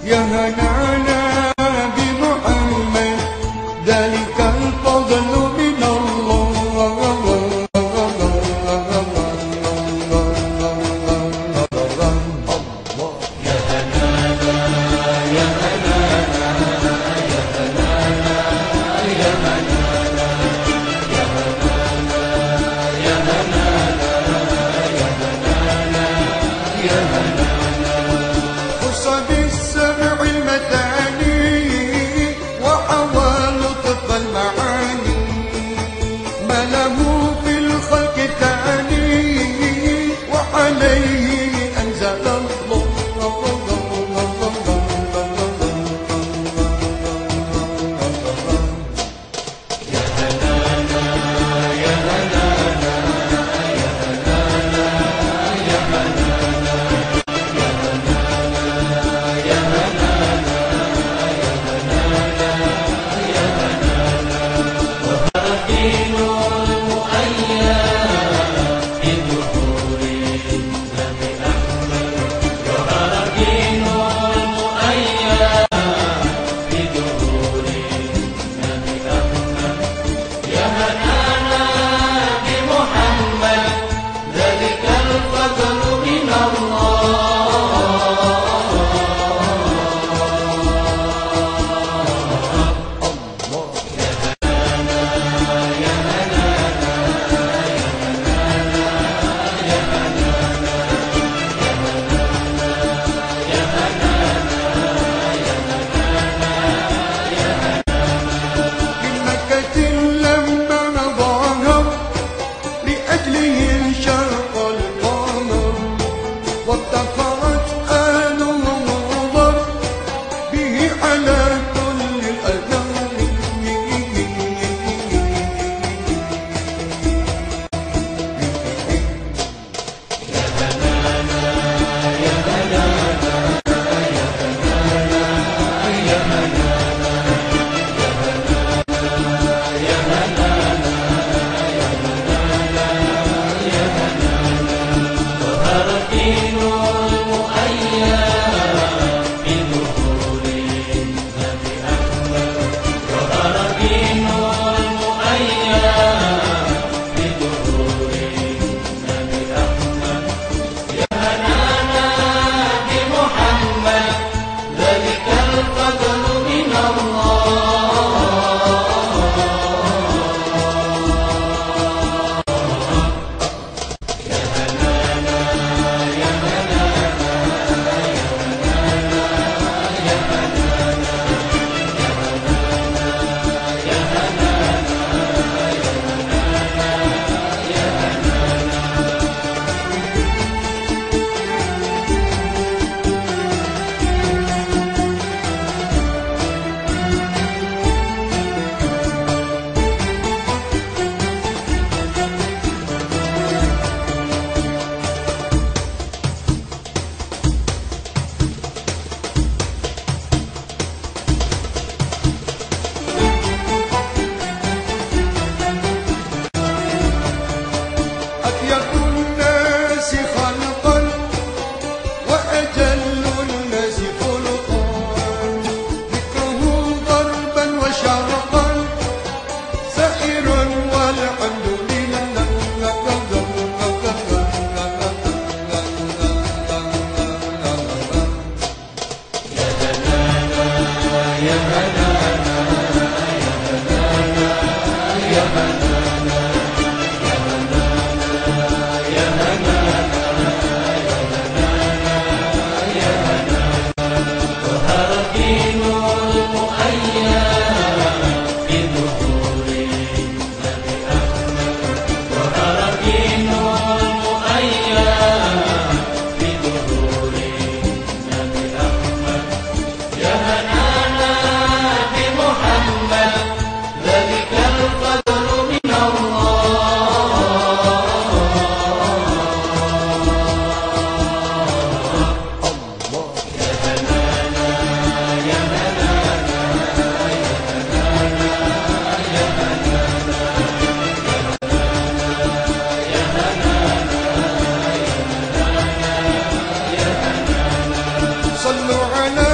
يا هنانا بمحمد ذلك الفضل من الله. يا هنانا يا هنانا يا هنانا يا هنانا يا هنانا يا هنانا يا هنانا يا هنانا. خص بالسبع المثاني وحوى لطف المعاني ما له في الخلق ثاني وعليه أنزل الله. يا هنانا يا هنانا يا هنانا يا هنانا يا هنانا يا هنانا يا هنانا يا هنانا. ظهر الدين المؤيد بدخول النبي أحمد. ظهر الدين المؤيد بدخول النبي أحمد. يا هنانا بمحمد ذلك الفضل من بمكة لما ظهر لأجله انشق القمر وافتخرت آل نظر به على كل الأنام. ظهر الدين المؤيد بدخول النبي أحمد. ظهر الدين المؤيد بدخول النبي أحمد. يا هنانا بمحمد ذلك الفضل من أطيب الناس خلقا وأجل الناس خلقا ذكره ضربا وشرقا سائر والحمد لله. يا هنانا يا هنانا يا هنانا يا هنانا يا هنانا يا هنانا يا هنانا. ظهر الدين المؤيد بدخول النبي أحمد. ظهر الدين المؤيد بدخول النبي أحمد. يا هنانا بمحمد ذلك الفضل من يا هنانا يا هنانا يا هنانا يا هنانا يا هنانا يا هنانا. صلوا على